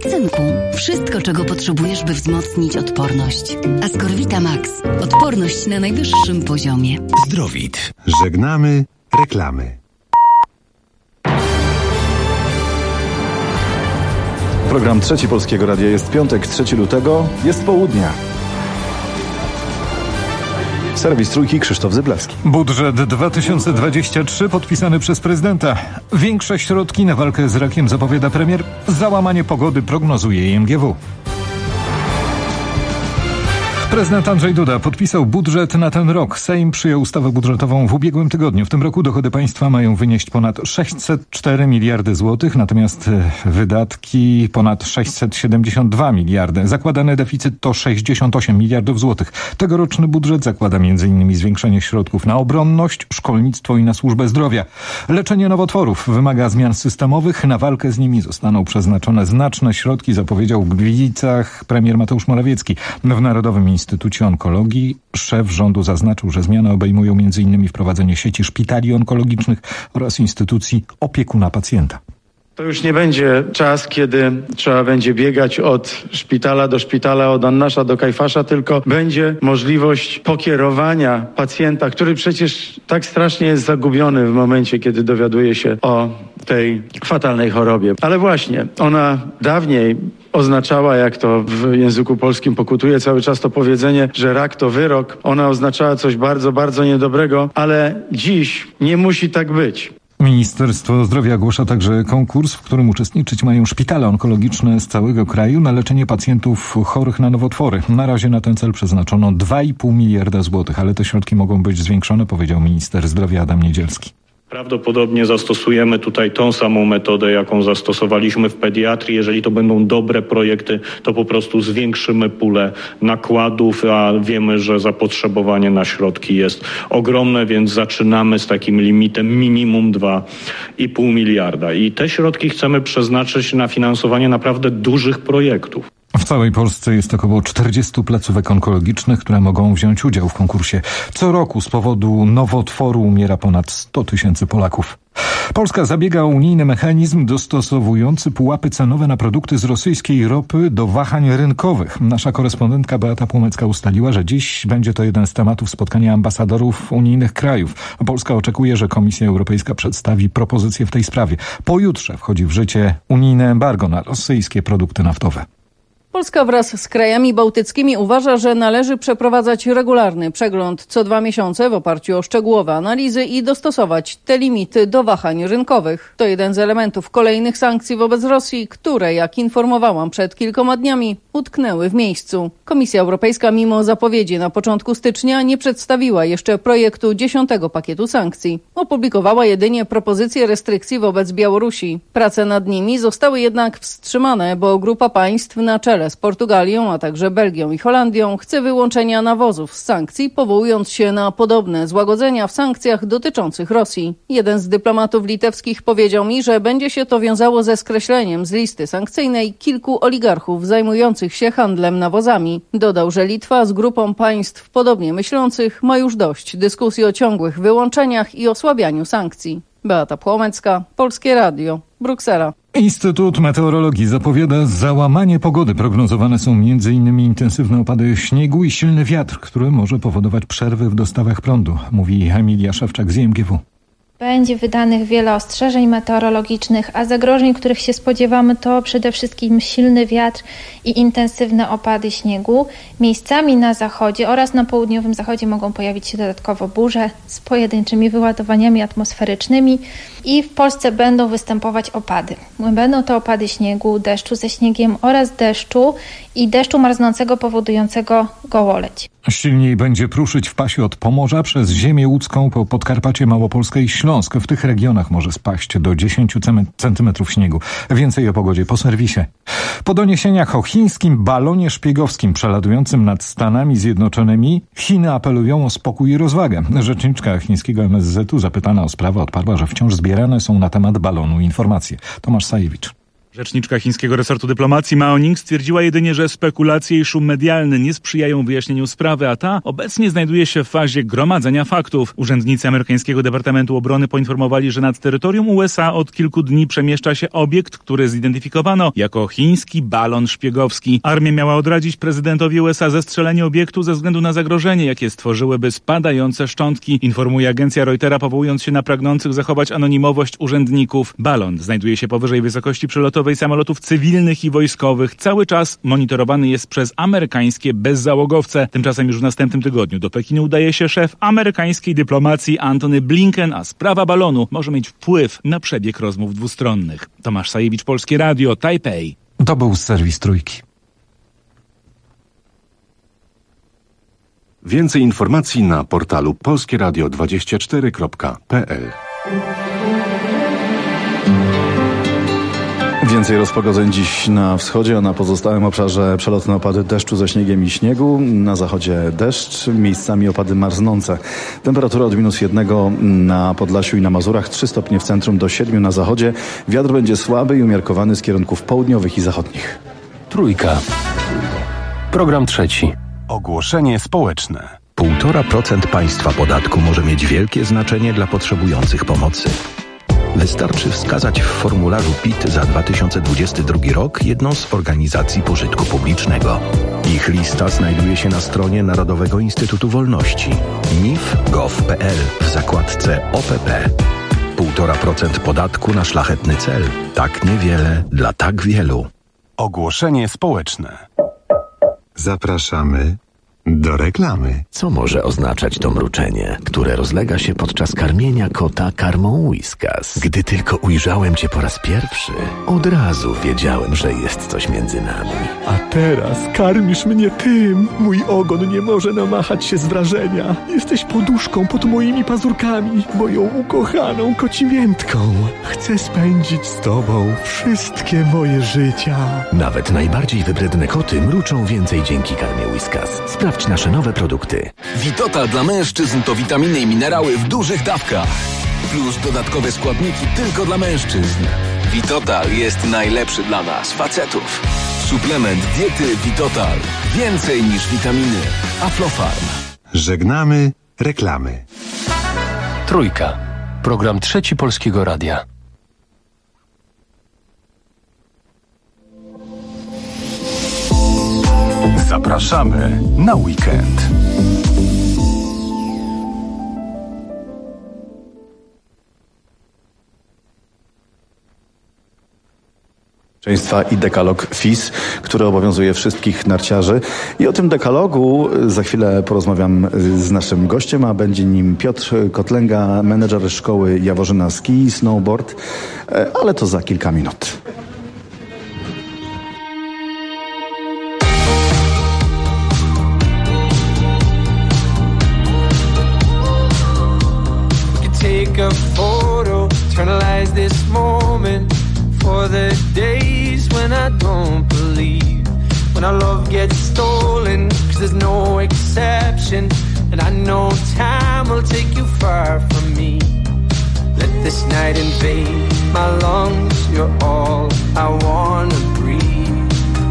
cynku. Wszystko, czego potrzebujesz, by wzmocnić odporność. Ascorvita Max. Odporność na najwyższym poziomie. Zdrowit. Żegnamy reklamy. Program Trzeci Polskiego Radia. Jest piątek, 3 lutego. Jest południa. Serwis Trójki, Krzysztof Zyblewski. Budżet 2023 podpisany przez prezydenta. Większe środki na walkę z rakiem zapowiada premier. Załamanie pogody prognozuje IMGW. Prezydent Andrzej Duda podpisał budżet na ten rok. Sejm przyjął ustawę budżetową w ubiegłym tygodniu. W tym roku dochody państwa mają wynieść ponad 604 miliardy złotych, natomiast wydatki ponad 672 miliardy. Zakładany deficyt to 68 miliardów złotych. Tegoroczny budżet zakłada m.in. zwiększenie środków na obronność, szkolnictwo i na służbę zdrowia. Leczenie nowotworów wymaga zmian systemowych. Na walkę z nimi zostaną przeznaczone znaczne środki, zapowiedział w Gliwicach premier Mateusz Morawiecki. W Narodowym Instytucie Onkologii szef rządu zaznaczył, że zmiany obejmują m.in. wprowadzenie sieci szpitali onkologicznych oraz instytucji opiekuna pacjenta. To już nie będzie czas, kiedy trzeba będzie biegać od szpitala do szpitala, od Annasza do Kajfasza, tylko będzie możliwość pokierowania pacjenta, który przecież tak strasznie jest zagubiony w momencie, kiedy dowiaduje się o tej fatalnej chorobie. Ale właśnie, ona dawniej oznaczała, jak to w języku polskim pokutuje cały czas to powiedzenie, że rak to wyrok. Ona oznaczała coś bardzo, bardzo niedobrego, ale dziś nie musi tak być. Ministerstwo Zdrowia ogłasza także konkurs, w którym uczestniczyć mają szpitale onkologiczne z całego kraju na leczenie pacjentów chorych na nowotwory. Na razie na ten cel przeznaczono 2,5 miliarda złotych, ale te środki mogą być zwiększone, powiedział minister zdrowia Adam Niedzielski. Prawdopodobnie zastosujemy tutaj tą samą metodę, jaką zastosowaliśmy w pediatrii. Jeżeli to będą dobre projekty, to po prostu zwiększymy pulę nakładów, a wiemy, że zapotrzebowanie na środki jest ogromne, więc zaczynamy z takim limitem minimum 2,5 miliarda. I te środki chcemy przeznaczyć na finansowanie naprawdę dużych projektów. W całej Polsce jest około 40 placówek onkologicznych, które mogą wziąć udział w konkursie. Co roku z powodu nowotworu umiera ponad 100 tysięcy Polaków. Polska zabiega o unijny mechanizm dostosowujący pułapy cenowe na produkty z rosyjskiej ropy do wahań rynkowych. Nasza korespondentka Beata Płomecka ustaliła, że dziś będzie to jeden z tematów spotkania ambasadorów unijnych krajów. Polska oczekuje, że Komisja Europejska przedstawi propozycje w tej sprawie. Pojutrze wchodzi w życie unijne embargo na rosyjskie produkty naftowe. Polska wraz z krajami bałtyckimi uważa, że należy przeprowadzać regularny przegląd co 2 miesiące w oparciu o szczegółowe analizy i dostosować te limity do wahań rynkowych. To jeden z elementów kolejnych sankcji wobec Rosji, które, jak informowałam przed kilkoma dniami, utknęły w miejscu. Komisja Europejska mimo zapowiedzi na początku stycznia nie przedstawiła jeszcze projektu 10. pakietu sankcji. Opublikowała jedynie propozycje restrykcji wobec Białorusi. Prace nad nimi zostały jednak wstrzymane, bo grupa państw na czele z Portugalią, a także Belgią i Holandią chce wyłączenia nawozów z sankcji, powołując się na podobne złagodzenia w sankcjach dotyczących Rosji. Jeden z dyplomatów litewskich powiedział mi, że będzie się to wiązało ze skreśleniem z listy sankcyjnej kilku oligarchów zajmujących się handlem nawozami. Dodał, że Litwa z grupą państw podobnie myślących ma już dość dyskusji o ciągłych wyłączeniach i osłabianiu sankcji. Beata Płomecka, Polskie Radio, Bruksela. Instytut Meteorologii zapowiada załamanie pogody. Prognozowane są m.in. intensywne opady śniegu i silny wiatr, który może powodować przerwy w dostawach prądu, mówi Emilia Szewczak z IMGW. Będzie wydanych wiele ostrzeżeń meteorologicznych, a zagrożeń, których się spodziewamy, to przede wszystkim silny wiatr i intensywne opady śniegu. Miejscami na zachodzie oraz na południowym zachodzie mogą pojawić się dodatkowo burze z pojedynczymi wyładowaniami atmosferycznymi i w Polsce będą występować opady. Będą to opady śniegu, deszczu ze śniegiem oraz deszczu marznącego powodującego gołoleć. Silniej będzie pruszyć w pasie od Pomorza przez ziemię łódzką po Podkarpacie Małopolskie i Śląsk. W tych regionach może spaść do 10 centymetrów śniegu. Więcej o pogodzie po serwisie. Po doniesieniach o chińskim balonie szpiegowskim przelatującym nad Stanami Zjednoczonymi Chiny apelują o spokój i rozwagę. Rzeczniczka chińskiego MSZ-u zapytana o sprawę odparła, że wciąż zbierane są na temat balonu informacje. Tomasz Sajewicz. Rzeczniczka chińskiego resortu dyplomacji Mao Ning stwierdziła jedynie, że spekulacje i szum medialny nie sprzyjają wyjaśnieniu sprawy, a ta obecnie znajduje się w fazie gromadzenia faktów. Urzędnicy amerykańskiego Departamentu Obrony poinformowali, że nad terytorium USA od kilku dni przemieszcza się obiekt, który zidentyfikowano jako chiński balon szpiegowski. Armia miała odradzić prezydentowi USA zestrzelenie obiektu ze względu na zagrożenie, jakie stworzyłyby spadające szczątki, informuje agencja Reutera, powołując się na pragnących zachować anonimowość urzędników. Balon znajduje się powyżej wysokości przelotowej samolotów cywilnych i wojskowych. Cały czas monitorowany jest przez amerykańskie bezzałogowce. Tymczasem już w następnym tygodniu do Pekinu udaje się szef amerykańskiej dyplomacji Antony Blinken, a sprawa balonu może mieć wpływ na przebieg rozmów dwustronnych. Tomasz Sajewicz, Polskie Radio, Tajpej. To był serwis Trójki. Więcej informacji na portalu polskieradio24.pl. Więcej rozpogodzeń dziś na wschodzie, a na pozostałym obszarze przelotne opady deszczu ze śniegiem i śniegu. Na zachodzie deszcz, miejscami opady marznące. Temperatura od -1 na Podlasiu i na Mazurach, 3 stopnie w centrum do 7 na zachodzie. Wiatr będzie słaby i umiarkowany z kierunków południowych i zachodnich. Trójka. Program trzeci. Ogłoszenie społeczne. 1,5% państwa podatku może mieć wielkie znaczenie dla potrzebujących pomocy. Wystarczy wskazać w formularzu PIT za 2022 rok jedną z organizacji pożytku publicznego. Ich lista znajduje się na stronie Narodowego Instytutu Wolności nif.gov.pl w zakładce OPP. 1,5% podatku na szlachetny cel. Tak niewiele dla tak wielu. Ogłoszenie społeczne. Zapraszamy do reklamy. Co może oznaczać to mruczenie, które rozlega się podczas karmienia kota karmą Whiskas? Gdy tylko ujrzałem cię po raz pierwszy, od razu wiedziałem, że jest coś między nami. A teraz karmisz mnie tym. Mój ogon nie może namachać się z wrażenia. Jesteś poduszką pod moimi pazurkami, moją ukochaną kocimiętką. Chcę spędzić z tobą wszystkie moje życia. Nawet najbardziej wybredne koty mruczą więcej dzięki karmie Whiskas. Sprawdź nasze nowe produkty. Witotal dla mężczyzn to witaminy i minerały w dużych dawkach. Plus dodatkowe składniki tylko dla mężczyzn. Witotal jest najlepszy dla nas, facetów. Suplement diety Witotal. Więcej niż witaminy. Aflofarm. Żegnamy reklamy. Trójka. Program trzeci Polskiego Radia. Zapraszamy na weekend. Bezpieczeństwa i dekalog FIS, który obowiązuje wszystkich narciarzy. I o tym dekalogu za chwilę porozmawiam z naszym gościem, a będzie nim Piotr Kotlęga, menedżer szkoły Jaworzyna Ski i Snowboard, ale to za kilka minut. Take a photo, internalize this moment for the days when I don't believe, when our love gets stolen, 'cause there's no exception, and I know time will take you far from me. Let this night invade my lungs, you're all I wanna breathe.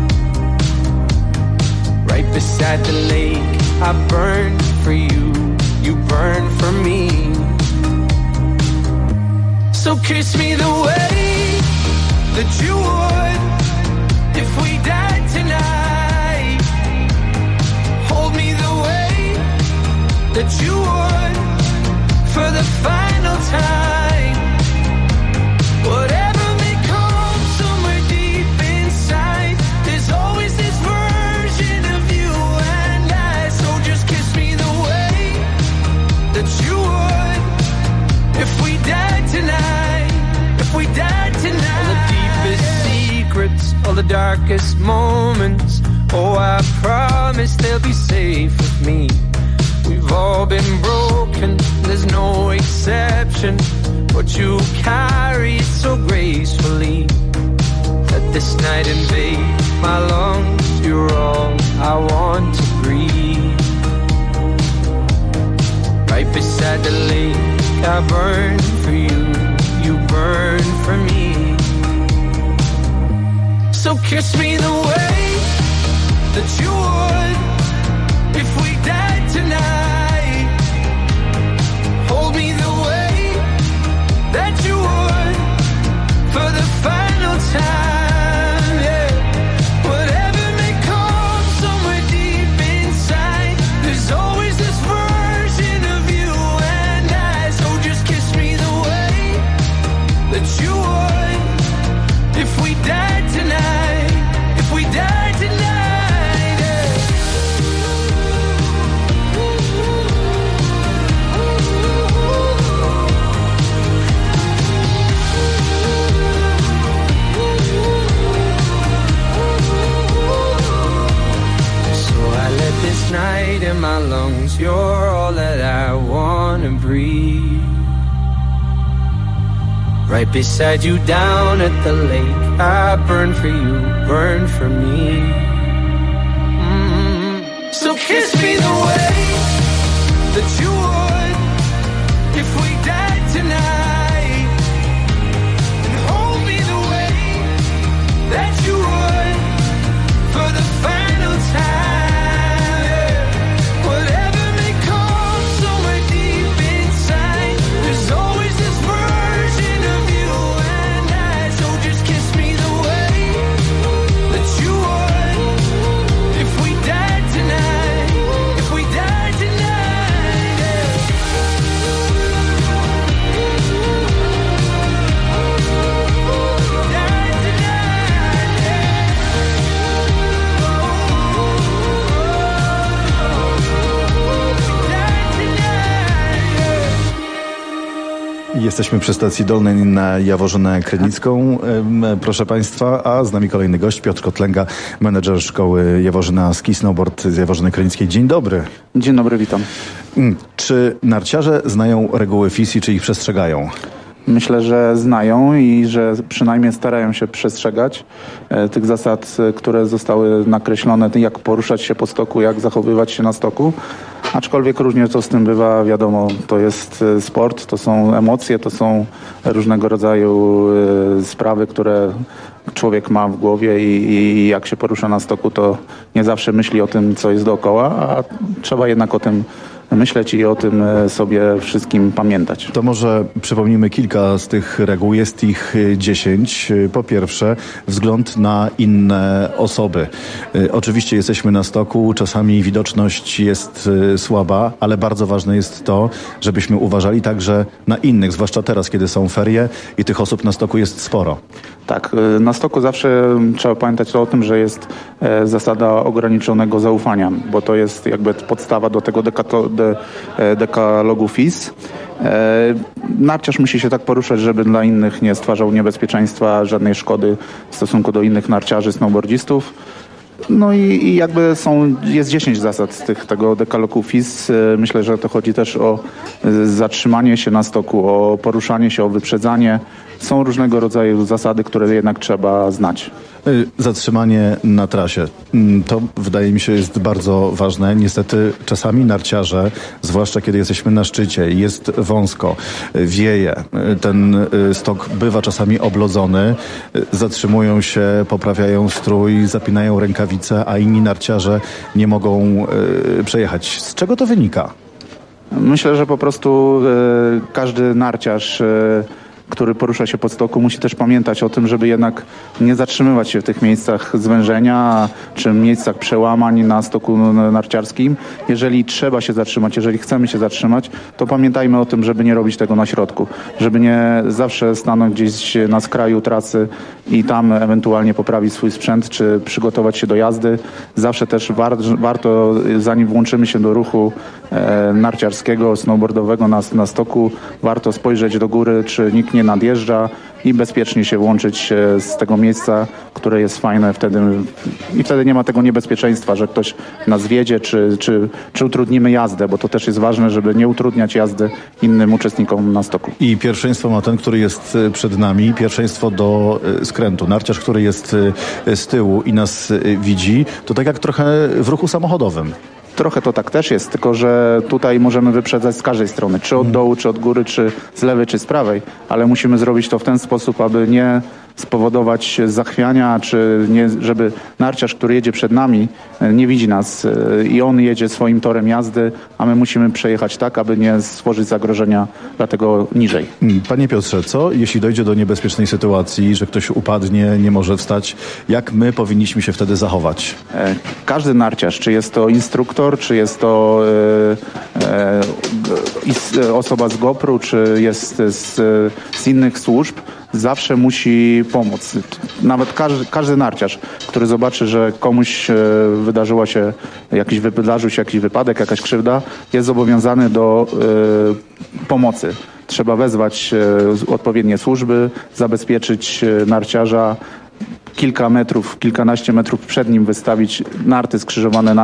Right beside the lake, I burn for you, you burn for me. So kiss me the way that you would if we died tonight. Hold me the way that you would for the final time. Whatever may come somewhere deep inside, there's always this version of you and I. So just kiss me the way that you would if we died tonight, if we died tonight. All the deepest secrets, all the darkest moments, oh I promise they'll be safe with me. We've all been broken, there's no exception, but you carry it so gracefully. Let this night invade my lungs, you're all I want to breathe. Right beside the lake, I burn for you, you burn for me. So kiss me the way that you would if we died tonight. Hold me the way that you would for the final time, yeah. Whatever may come somewhere deep inside, there's always this version of you and I. So just kiss me the way that you would if we died tonight. If we died tonight, yeah. So I let this night in my lungs, you're all that I wanna breathe. Right beside you down at the lake, I burn for you, burn for me. So kiss me the way that you would if we died tonight. And hold me the way that you would for the final time. Whatever may come somewhere deep inside, there's always this version of you and I. So just kiss me the way that you would if we died tonight. If we died tonight, yeah. Died tonight, yeah. Jesteśmy przy stacji Dolnej na Jaworzynę Krynicką, proszę Państwa, a z nami kolejny gość, Piotr Kotlęga, menedżer szkoły Jaworzyna Ski Snowboard z Jaworzyny Krynickiej. Dzień dobry. Dzień dobry, witam. Czy narciarze znają reguły FIS i czy ich przestrzegają? Myślę, że znają i że przynajmniej starają się przestrzegać tych zasad, które zostały nakreślone, jak poruszać się po stoku, jak zachowywać się na stoku. Aczkolwiek różnie to z tym bywa, wiadomo, to jest sport, to są emocje, to są różnego rodzaju sprawy, które człowiek ma w głowie i jak się porusza na stoku, to nie zawsze myśli o tym, co jest dookoła, a trzeba jednak o tym myśleć i o tym sobie wszystkim pamiętać. To może przypomnimy kilka z tych reguł. Jest ich 10. Po pierwsze, wzgląd na inne osoby. Oczywiście jesteśmy na stoku, czasami widoczność jest słaba, ale bardzo ważne jest to, żebyśmy uważali także na innych, zwłaszcza teraz, kiedy są ferie i tych osób na stoku jest sporo. Tak, na stoku zawsze trzeba pamiętać o tym, że jest zasada ograniczonego zaufania, bo to jest jakby podstawa do tego dekalogu FIS. Narciarz musi się tak poruszać, żeby dla innych nie stwarzał niebezpieczeństwa, żadnej szkody w stosunku do innych narciarzy, snowboardzistów. No i jakby jest 10 zasad tego dekalogu FIS. Myślę, że to chodzi też o zatrzymanie się na stoku, o poruszanie się, o wyprzedzanie. Są różnego rodzaju zasady, które jednak trzeba znać. Zatrzymanie na trasie. To wydaje mi się jest bardzo ważne. Niestety czasami narciarze, zwłaszcza kiedy jesteśmy na szczycie, jest wąsko, wieje, ten stok bywa czasami oblodzony, zatrzymują się, poprawiają strój, zapinają rękawice, a inni narciarze nie mogą przejechać. Z czego to wynika? Myślę, że po prostu każdy narciarz, który porusza się po stoku, musi też pamiętać o tym, żeby jednak nie zatrzymywać się w tych miejscach zwężenia czy miejscach przełamań na stoku narciarskim. Jeżeli trzeba się zatrzymać, jeżeli chcemy się zatrzymać, to pamiętajmy o tym, żeby nie robić tego na środku. Żeby nie zawsze stanąć gdzieś na skraju trasy i tam ewentualnie poprawić swój sprzęt czy przygotować się do jazdy. Zawsze też warto, zanim włączymy się do ruchu narciarskiego, snowboardowego na stoku, warto spojrzeć do góry, czy nikt nie nadjeżdża i bezpiecznie się włączyć z tego miejsca, które jest fajne wtedy nie ma tego niebezpieczeństwa, że ktoś nas wiedzie, czy utrudnimy jazdę, bo to też jest ważne, żeby nie utrudniać jazdy innym uczestnikom na stoku. I pierwszeństwo ma ten, który jest przed nami, pierwszeństwo do skrętu. Narciarz, który jest z tyłu i nas widzi, to tak jak trochę w ruchu samochodowym. Trochę to tak też jest, tylko że tutaj możemy wyprzedzać z każdej strony, czy od dołu, czy od góry, czy z lewej, czy z prawej, ale musimy zrobić to w ten sposób, aby nie spowodować zachwiania, czy nie, żeby narciarz, który jedzie przed nami, nie widzi nas i on jedzie swoim torem jazdy, a my musimy przejechać tak, aby nie stworzyć zagrożenia dlatego niżej. Panie Piotrze, co jeśli dojdzie do niebezpiecznej sytuacji, że ktoś upadnie, nie może wstać, jak my powinniśmy się wtedy zachować? Każdy narciarz, czy jest to instruktor, czy jest to osoba z GoPro, czy jest z innych służb, zawsze musi pomóc. Nawet każdy narciarz, który zobaczy, że komuś wydarzył się jakiś wypadek, jakaś krzywda, jest zobowiązany do pomocy. Trzeba wezwać odpowiednie służby, zabezpieczyć narciarza, kilkanaście metrów przed nim wystawić narty skrzyżowane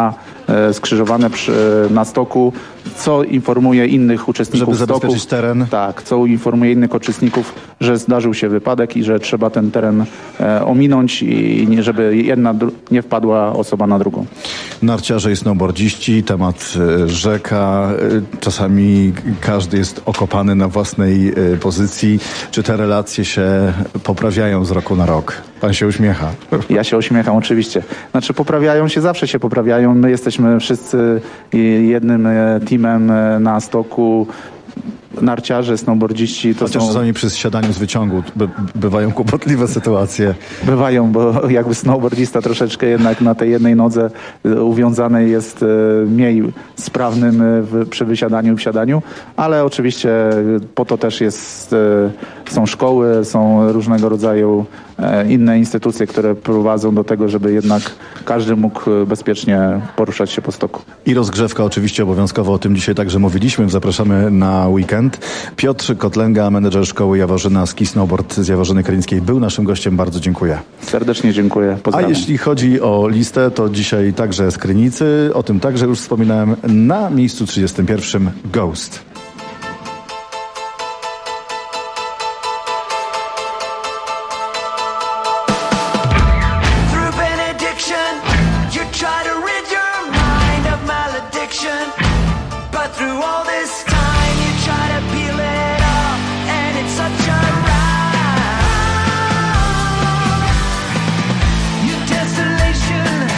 na stoku, co informuje innych uczestników stoku. Żeby zabezpieczyć teren. Tak, co informuje innych uczestników, że zdarzył się wypadek i że trzeba ten teren ominąć i żeby jedna nie wpadła osoba na drugą. Narciarze i snowboardziści, temat rzeka, czasami każdy jest okopany na własnej pozycji. Czy te relacje się poprawiają z roku na rok? Pan się uśmiecha. Ja się uśmiecham, oczywiście. Znaczy poprawiają się, zawsze się poprawiają. My jesteśmy wszyscy jednym teamem na stoku. Narciarze, snowboardziści to Chociaż czasami przy zsiadaniu z wyciągu bywają kłopotliwe sytuacje. Bywają, bo jakby snowboardzista troszeczkę jednak na tej jednej nodze uwiązany jest mniej sprawnym przy wysiadaniu i wsiadaniu, ale oczywiście po to też są szkoły, są różnego rodzaju inne instytucje, które prowadzą do tego, żeby jednak każdy mógł bezpiecznie poruszać się po stoku. I rozgrzewka oczywiście obowiązkowo, o tym dzisiaj także mówiliśmy. Zapraszamy na weekend. Piotr Kotlęga, menedżer szkoły Jaworzyna Ski Snowboard z Jaworzyny Krynickiej, był naszym gościem. Bardzo dziękuję. Serdecznie dziękuję. Pozdrawiam. A jeśli chodzi o listę, to dzisiaj także z Krynicy. O tym także już wspominałem. Na miejscu 31 Ghost.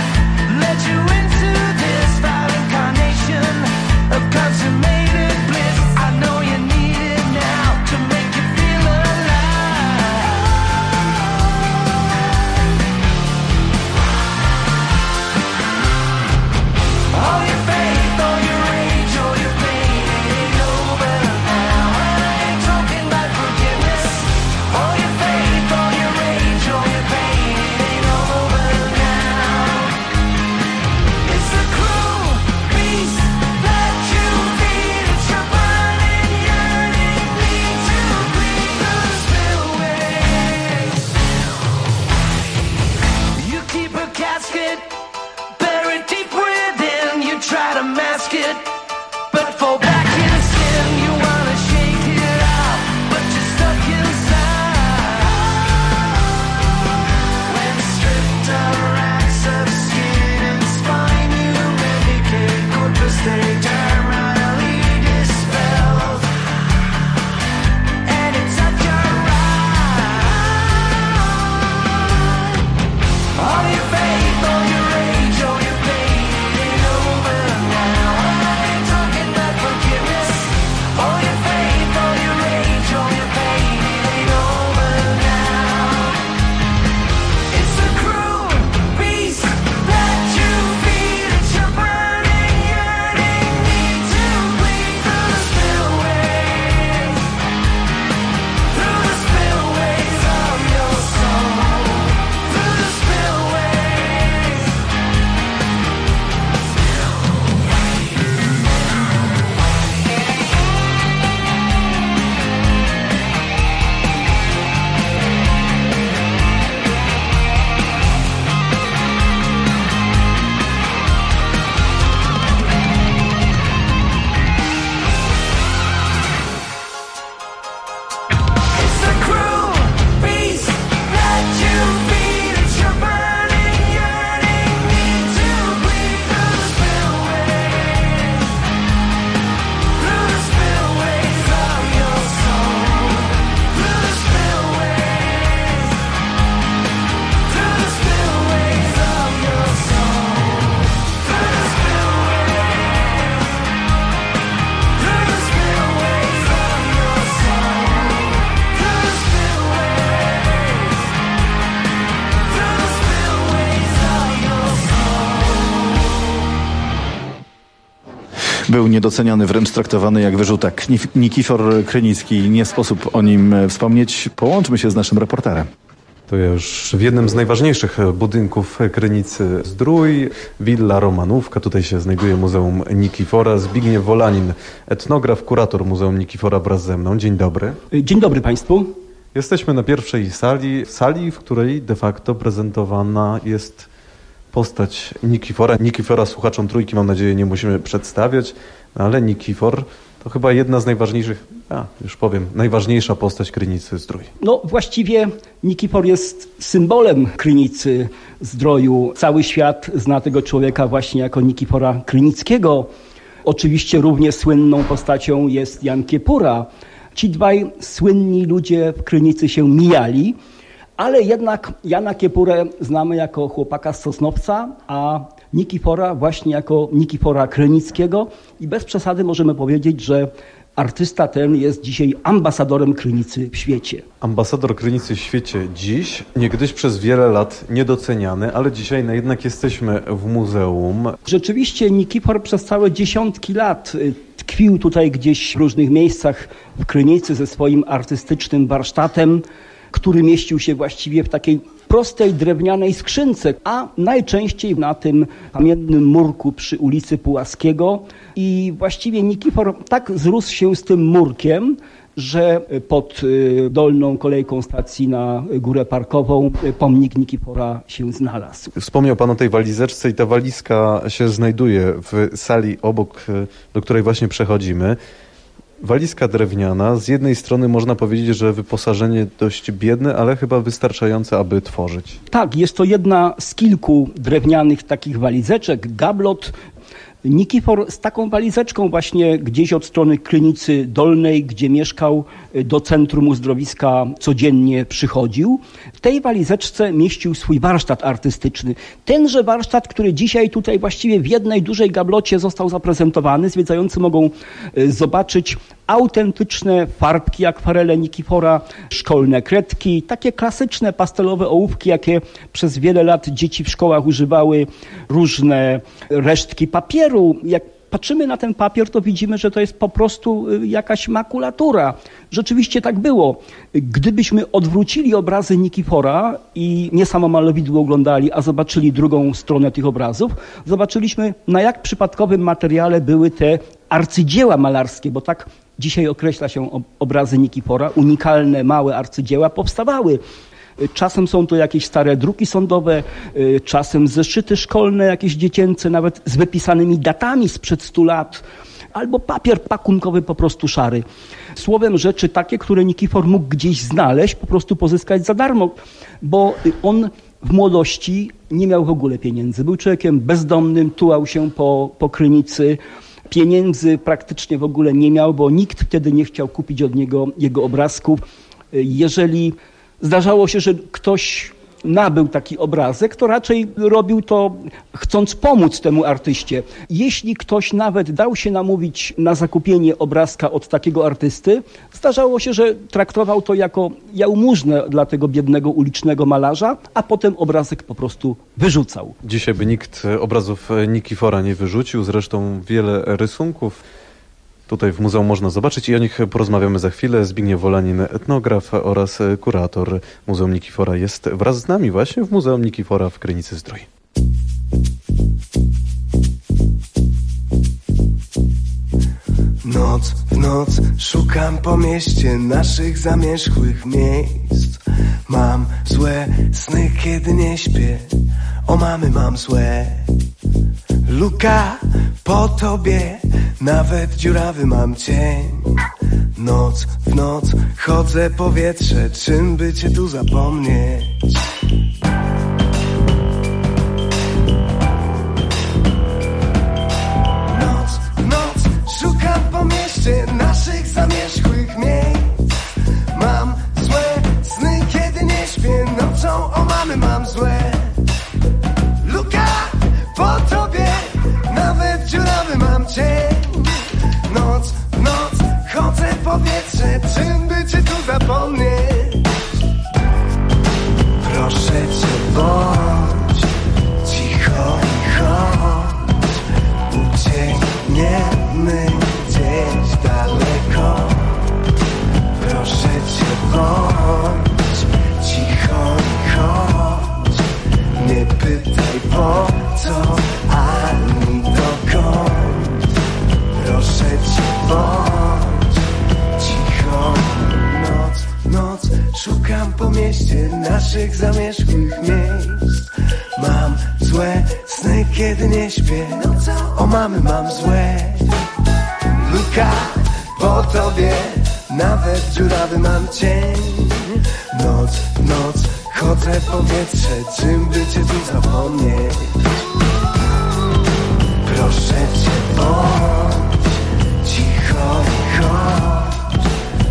Of consummated bliss. Był niedoceniany, wręcz traktowany jak wyrzutek. Nikifor Krynicki, nie sposób o nim wspomnieć. Połączmy się z naszym reporterem. To już w jednym z najważniejszych budynków Krynicy Zdrój, Willa Romanówka. Tutaj się znajduje Muzeum Nikifora. Zbigniew Wolanin, etnograf, kurator Muzeum Nikifora wraz ze mną. Dzień dobry. Dzień dobry Państwu. Jesteśmy na pierwszej sali, w której de facto prezentowana jest postać Nikifora. Nikifora słuchaczom Trójki, mam nadzieję, nie musimy przedstawiać, ale Nikifor to chyba jedna z najważniejszych, najważniejsza postać Krynicy Zdrój. No właściwie Nikifor jest symbolem Krynicy Zdroju. Cały świat zna tego człowieka właśnie jako Nikifora Krynickiego. Oczywiście równie słynną postacią jest Jan Kiepura. Ci dwaj słynni ludzie w Krynicy się mijali, ale jednak Jana Kiepurę znamy jako chłopaka z Sosnowca, a Nikifora właśnie jako Nikifora Krynickiego i bez przesady możemy powiedzieć, że artysta ten jest dzisiaj ambasadorem Krynicy w świecie. Ambasador Krynicy w świecie dziś, niegdyś przez wiele lat niedoceniany, ale dzisiaj jednak jesteśmy w muzeum. Rzeczywiście Nikifor przez całe dziesiątki lat tkwił tutaj gdzieś w różnych miejscach w Krynicy ze swoim artystycznym warsztatem, który mieścił się właściwie w takiej prostej drewnianej skrzynce, a najczęściej na tym kamiennym murku przy ulicy Pułaskiego. I właściwie Nikifor tak zrósł się z tym murkiem, że pod dolną kolejką stacji na Górę Parkową pomnik Nikifora się znalazł. Wspomniał Pan o tej walizeczce i ta walizka się znajduje w sali obok, do której właśnie przechodzimy. Walizka drewniana, z jednej strony można powiedzieć, że wyposażenie dość biedne, ale chyba wystarczające, aby tworzyć. Tak, jest to jedna z kilku drewnianych takich walizeczek, gablot. Nikifor z taką walizeczką właśnie gdzieś od strony Krynicy Dolnej, gdzie mieszkał, do centrum uzdrowiska codziennie przychodził. W tej walizeczce mieścił swój warsztat artystyczny. Tenże warsztat, który dzisiaj tutaj właściwie w jednej dużej gablocie został zaprezentowany. Zwiedzający mogą zobaczyć autentyczne farbki, akwarele Nikifora, szkolne kredki, takie klasyczne pastelowe ołówki, jakie przez wiele lat dzieci w szkołach używały, różne resztki papieru. Jak patrzymy na ten papier, to widzimy, że to jest po prostu jakaś makulatura. Rzeczywiście tak było. Gdybyśmy odwrócili obrazy Nikifora i nie samo malowidło oglądali, a zobaczyli drugą stronę tych obrazów, zobaczyliśmy, na jak przypadkowym materiale były te arcydzieła malarskie, bo tak dzisiaj określa się obrazy Nikifora. Unikalne, małe arcydzieła powstawały. Czasem są to jakieś stare druki sądowe, czasem zeszyty szkolne, jakieś dziecięce, nawet z wypisanymi datami sprzed 100 lat, albo papier pakunkowy po prostu szary. Słowem rzeczy takie, które Nikifor mógł gdzieś znaleźć, po prostu pozyskać za darmo, bo on w młodości nie miał w ogóle pieniędzy. Był człowiekiem bezdomnym, tułał się po Krynicy. Pieniędzy praktycznie w ogóle nie miał, bo nikt wtedy nie chciał kupić od niego jego obrazków. Jeżeli zdarzało się, że ktoś nabył taki obrazek, to raczej robił to chcąc pomóc temu artyście. Jeśli ktoś nawet dał się namówić na zakupienie obrazka od takiego artysty, zdarzało się, że traktował to jako jałmużnę dla tego biednego ulicznego malarza, a potem obrazek po prostu wyrzucał. Dzisiaj by nikt obrazów Nikifora nie wyrzucił, zresztą wiele rysunków tutaj w muzeum można zobaczyć i o nich porozmawiamy za chwilę. Zbigniew Wolanin, etnograf oraz kurator Muzeum Nikifora jest wraz z nami właśnie w Muzeum Nikifora w Krynicy Zdrój. Noc w noc szukam po mieście naszych zamierzchłych miejsc. Mam złe sny, kiedy nie śpię. O mamy mam złe. Luka po tobie, nawet dziurawy mam cień. Noc w noc chodzę powietrze, czym by cię tu zapomnieć? Noc w noc szukam po mieście naszych zamierzchłych miejsc. Mam złe sny, kiedy nie śpię. Nocą o mamy mam złe. Luka po tobie, nawet dziurawy mam cień. Noc w noc chodzę powietrze, czym by cię tu zapomnieć? Proszę cię, bądź cicho i chodź. Uciekniemy pytaj po co, ani dokąd. Proszę cię, bądź cicho. Noc, szukam po mieście naszych zamierzchłych miejsc. Mam złe sny, kiedy nie śpię. O mamy mam złe. Luka po tobie, nawet dziurawy mam cień. Noc, chodzę powietrze, czym by cię tu zapomnieć. Proszę cię, bądź cicho i chodź.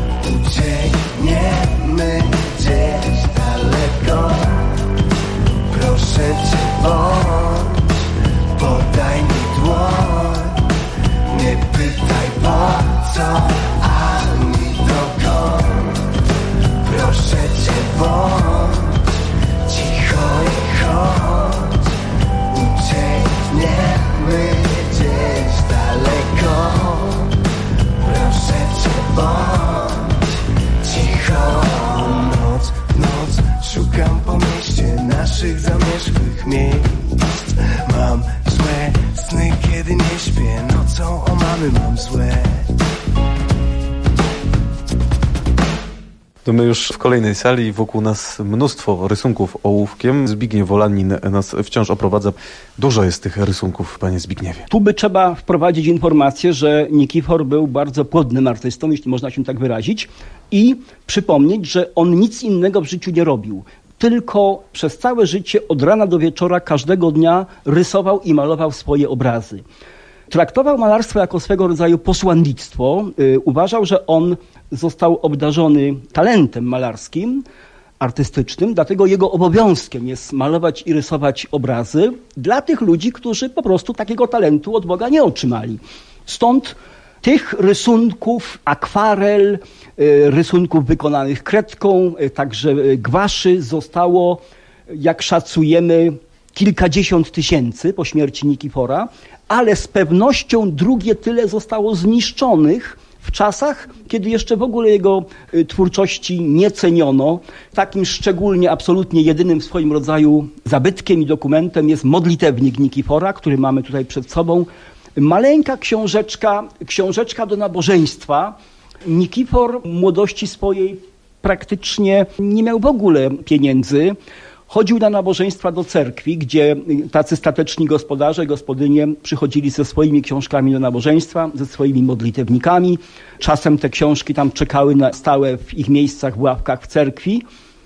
Uciekniemy gdzieś daleko. Proszę cię, bądź, podaj mi dłoń. Nie pytaj po co, ani dokąd. Proszę cię, bądź cicho i chodź. Uciekniemy gdzieś daleko. Proszę cię, bądź cicho. Noc, szukam po mieście naszych zamierzchłych miejsc. Mam złe sny, kiedy nie śpię. Nocą o mamy mam złe. To my już w kolejnej sali, wokół nas mnóstwo rysunków ołówkiem. Zbigniew Wolanin nas wciąż oprowadza. Dużo jest tych rysunków, panie Zbigniewie. Tu by trzeba wprowadzić informację, że Nikifor był bardzo płodnym artystą, jeśli można się tak wyrazić, i przypomnieć, że on nic innego w życiu nie robił. Tylko przez całe życie, od rana do wieczora, każdego dnia rysował i malował swoje obrazy. Traktował malarstwo jako swego rodzaju posłannictwo. Uważał, że on został obdarzony talentem malarskim, artystycznym, dlatego jego obowiązkiem jest malować i rysować obrazy dla tych ludzi, którzy po prostu takiego talentu od Boga nie otrzymali. Stąd tych rysunków, akwarel, rysunków wykonanych kredką, także gwaszy zostało, jak szacujemy, kilkadziesiąt tysięcy po śmierci Nikifora, ale z pewnością drugie tyle zostało zniszczonych w czasach, kiedy jeszcze w ogóle jego twórczości nie ceniono. Takim szczególnie, absolutnie jedynym w swoim rodzaju zabytkiem i dokumentem jest modlitewnik Nikifora, który mamy tutaj przed sobą. Maleńka książeczka do nabożeństwa. Nikifor w młodości swojej praktycznie nie miał w ogóle pieniędzy. Chodził na nabożeństwa do cerkwi, gdzie tacy stateczni gospodarze, gospodynie przychodzili ze swoimi książkami do nabożeństwa, ze swoimi modlitewnikami. Czasem te książki tam czekały na stałe w ich miejscach, w ławkach w cerkwi.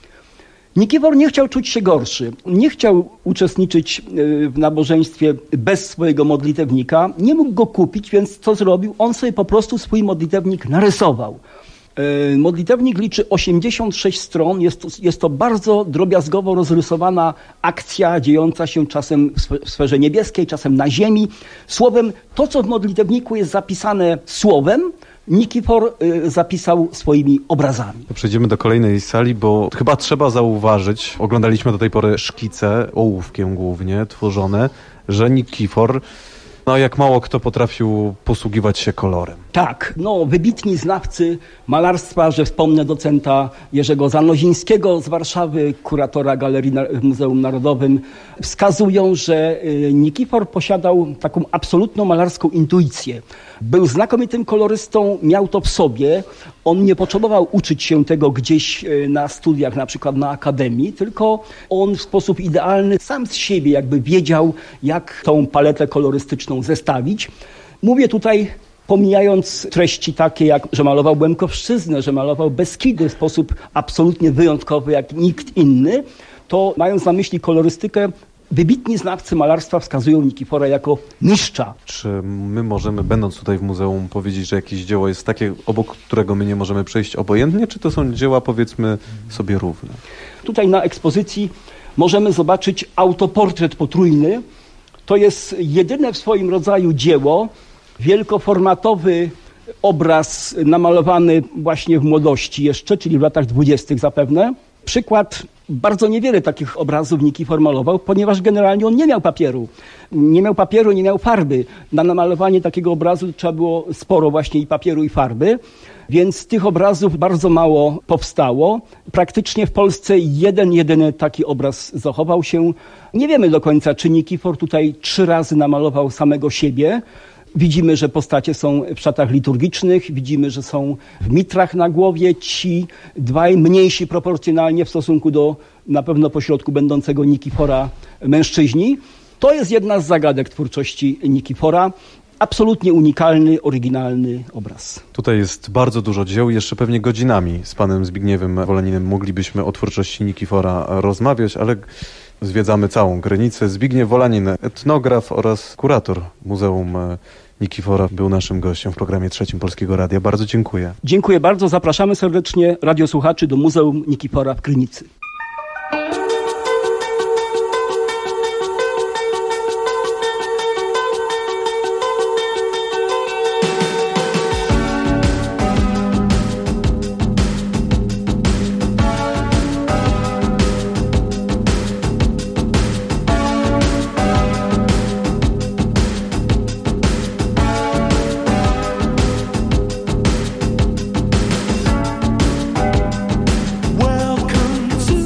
Nikifor nie chciał czuć się gorszy. Nie chciał uczestniczyć w nabożeństwie bez swojego modlitewnika. Nie mógł go kupić, więc co zrobił? On sobie po prostu swój modlitewnik narysował. Modlitewnik liczy 86 stron. Jest to bardzo drobiazgowo rozrysowana akcja dziejąca się czasem w sferze niebieskiej, czasem na ziemi. Słowem, to co w modlitewniku jest zapisane słowem, Nikifor zapisał swoimi obrazami. Przejdziemy do kolejnej sali, bo chyba trzeba zauważyć, oglądaliśmy do tej pory szkice, ołówkiem głównie tworzone, że Nikifor, jak mało kto potrafił posługiwać się kolorem. Tak, wybitni znawcy malarstwa, że wspomnę docenta Jerzego Zanozińskiego z Warszawy, kuratora Galerii w Muzeum Narodowym, wskazują, że Nikifor posiadał taką absolutną malarską intuicję. Był znakomitym kolorystą, miał to w sobie. On nie potrzebował uczyć się tego gdzieś na studiach, na przykład na akademii, tylko on w sposób idealny sam z siebie jakby wiedział, jak tą paletę kolorystyczną zestawić. Mówię tutaj, pomijając treści takie, jak że malował Łemkowszczyznę, że malował Beskidy w sposób absolutnie wyjątkowy jak nikt inny, to mając na myśli kolorystykę, wybitni znawcy malarstwa wskazują Nikifora jako mistrza. Czy my możemy, będąc tutaj w muzeum, powiedzieć, że jakieś dzieło jest takie, obok którego my nie możemy przejść obojętnie, czy to są dzieła, powiedzmy, sobie równe? Tutaj na ekspozycji możemy zobaczyć autoportret potrójny. To jest jedyne w swoim rodzaju dzieło, wielkoformatowy obraz namalowany właśnie w młodości jeszcze, czyli w latach 20. zapewne. Przykład, bardzo niewiele takich obrazów Nikifor malował, ponieważ generalnie on nie miał papieru. Nie miał papieru, nie miał farby. Na namalowanie takiego obrazu trzeba było sporo właśnie i papieru, i farby. Więc tych obrazów bardzo mało powstało. Praktycznie w Polsce jedyny taki obraz zachował się. Nie wiemy do końca, czy Nikifor tutaj 3 razy namalował samego siebie. Widzimy, że postacie są w szatach liturgicznych, widzimy, że są w mitrach na głowie, ci dwaj mniejsi proporcjonalnie w stosunku do na pewno pośrodku będącego Nikifora mężczyźni. To jest jedna z zagadek twórczości Nikifora. Absolutnie unikalny, oryginalny obraz. Tutaj jest bardzo dużo dzieł, jeszcze pewnie godzinami z panem Zbigniewem Wolaninem moglibyśmy o twórczości Nikifora rozmawiać, ale zwiedzamy całą Krynicę. Zbigniew Wolanin, etnograf oraz kurator Muzeum Nikifora, był naszym gościem w programie Trzecim Polskiego Radia. Bardzo dziękuję. Dziękuję bardzo, zapraszamy serdecznie radiosłuchaczy do Muzeum Nikifora w Krynicy. Welcome to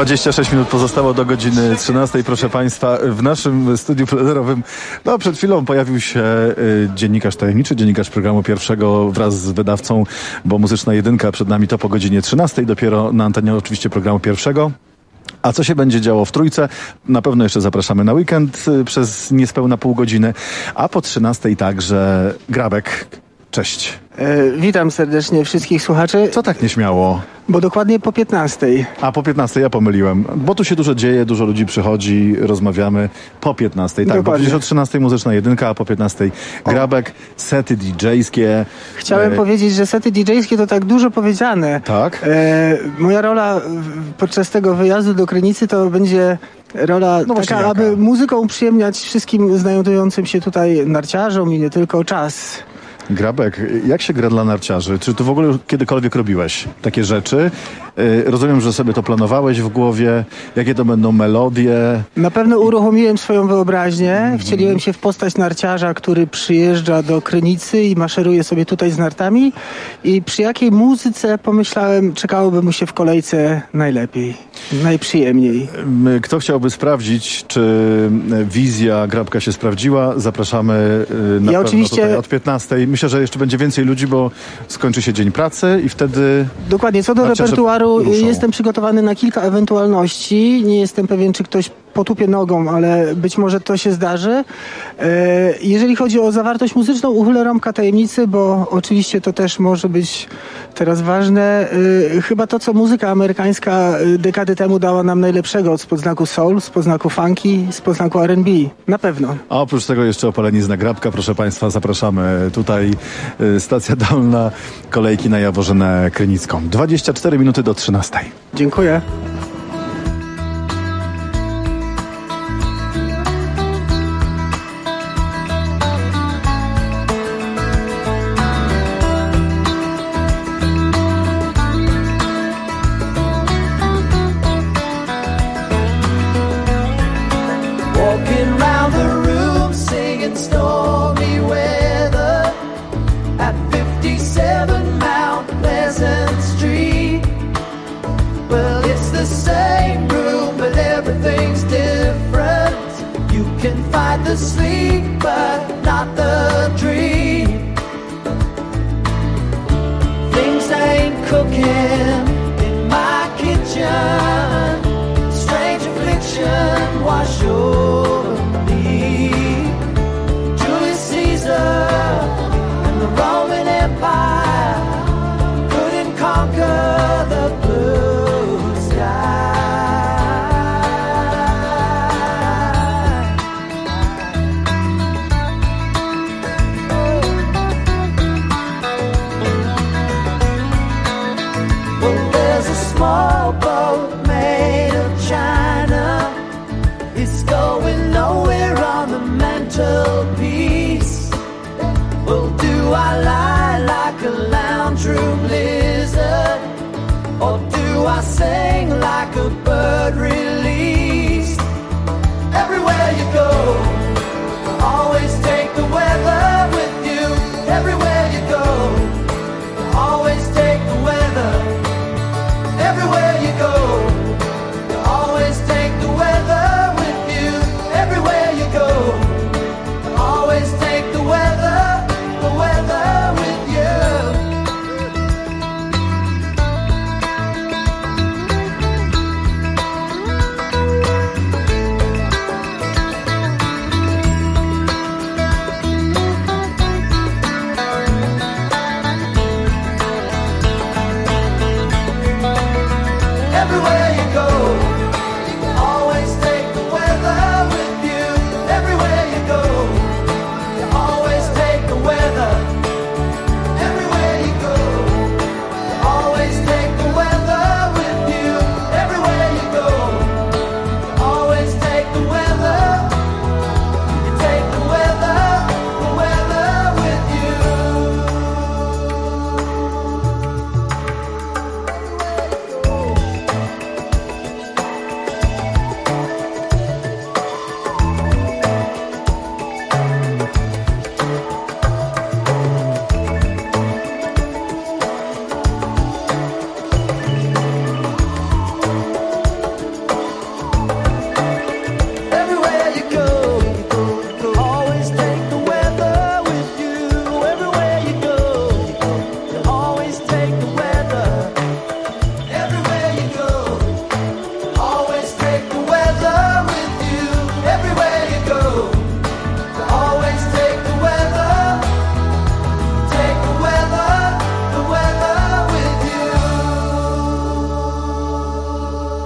26 minut pozostało do godziny 13. Proszę Państwa, w naszym studiu plenerowym przed chwilą pojawił się dziennikarz tajemniczy, dziennikarz programu pierwszego wraz z wydawcą, bo Muzyczna Jedynka przed nami to po godzinie 13. Dopiero na antenie oczywiście programu pierwszego. A co się będzie działo w Trójce? Na pewno jeszcze zapraszamy na weekend przez niespełna pół godziny, a po 13 także Grabek. Cześć. Witam serdecznie wszystkich słuchaczy. Co tak nieśmiało? Bo dokładnie po 15. A po 15 ja pomyliłem. Bo tu się dużo dzieje, dużo ludzi przychodzi, rozmawiamy po 15. Tak, dokładnie. Bo przecież o 13 Muzyczna Jedynka, a po 15 Grabek, sety DJ-skie. Chciałem powiedzieć, że sety DJ-skie to tak dużo powiedziane. Tak? Moja rola podczas tego wyjazdu do Krynicy to będzie rola taka, aby muzyką uprzyjemniać wszystkim znajdującym się tutaj narciarzom i nie tylko czas. Grabek, jak się gra dla narciarzy? Czy ty w ogóle kiedykolwiek robiłeś takie rzeczy? Rozumiem, że sobie to planowałeś w głowie. Jakie to będą melodie? Na pewno uruchomiłem swoją wyobraźnię. Wcieliłem się w postać narciarza, który przyjeżdża do Krynicy i maszeruje sobie tutaj z nartami. I przy jakiej muzyce, pomyślałem, czekałoby mu się w kolejce najlepiej, najprzyjemniej. Kto chciałby sprawdzić, czy wizja Grabka się sprawdziła? Zapraszamy na pewno oczywiście tutaj od 15. Myślę, że jeszcze będzie więcej ludzi, bo skończy się dzień pracy i wtedy... Dokładnie. Co do repertuaru, jestem przygotowany na kilka ewentualności. Nie jestem pewien, czy ktoś potupie nogą, ale być może to się zdarzy. Jeżeli chodzi o zawartość muzyczną, uchylę rąbka tajemnicy, bo oczywiście to też może być teraz ważne. Chyba to, co muzyka amerykańska dekady temu dała nam najlepszego spod znaku soul, spod znaku funky, spod znaku R&B. Na pewno. A oprócz tego jeszcze opalenizna Grabka. Proszę Państwa, zapraszamy tutaj. Stacja Dolna, kolejki na Jaworzynę Krynicką. 24 minuty do 13. Dziękuję.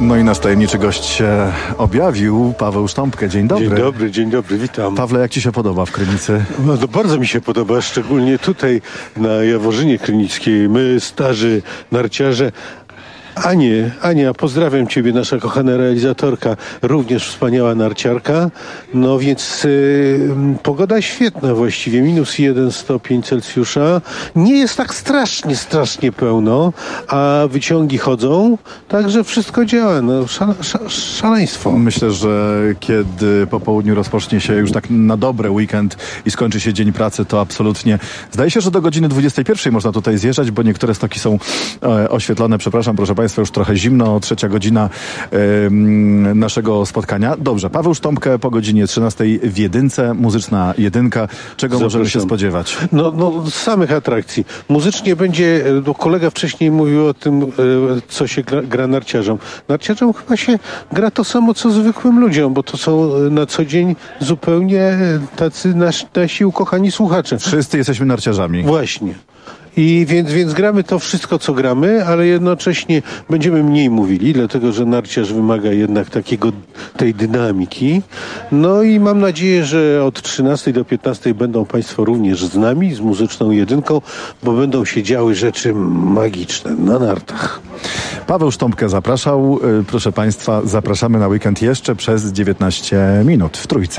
No i nasz tajemniczy gość się objawił, Paweł Sztompkę. Dzień dobry. Dzień dobry, witam. Pawle, jak ci się podoba w Krynicy? No, to bardzo mi się podoba, szczególnie tutaj na Jaworzynie Krynickiej. My, starzy narciarze. Ania, pozdrawiam Ciebie, nasza kochana realizatorka, również wspaniała narciarka. No więc pogoda świetna właściwie, -1 stopień Celsjusza. Nie jest tak strasznie pełno, a wyciągi chodzą, także wszystko działa. No, szaleństwo. Myślę, że kiedy po południu rozpocznie się już tak na dobre weekend i skończy się dzień pracy, to absolutnie zdaje się, że do godziny 21 można tutaj zjeżdżać, bo niektóre stoki są oświetlone. Przepraszam, proszę Państwa, już trochę zimno, 3. godzina naszego spotkania. Dobrze, Paweł Sztompkę po godzinie 13 w Jedynce, muzyczna Jedynka. Czego możemy się spodziewać? No, samych atrakcji. Muzycznie będzie, kolega wcześniej mówił o tym, co się gra narciarzom. Narciarzom chyba się gra to samo, co zwykłym ludziom, bo to są na co dzień zupełnie tacy nasi ukochani słuchacze. Wszyscy jesteśmy narciarzami. Właśnie. I więc gramy to wszystko, co gramy, ale jednocześnie będziemy mniej mówili, dlatego że narciarz wymaga jednak tej dynamiki. No i mam nadzieję, że od 13 do 15 będą Państwo również z nami, z muzyczną Jedynką, bo będą się działy rzeczy magiczne na nartach. Paweł Sztompkę zapraszał. Proszę Państwa, zapraszamy na weekend jeszcze przez 19 minut w Trójce.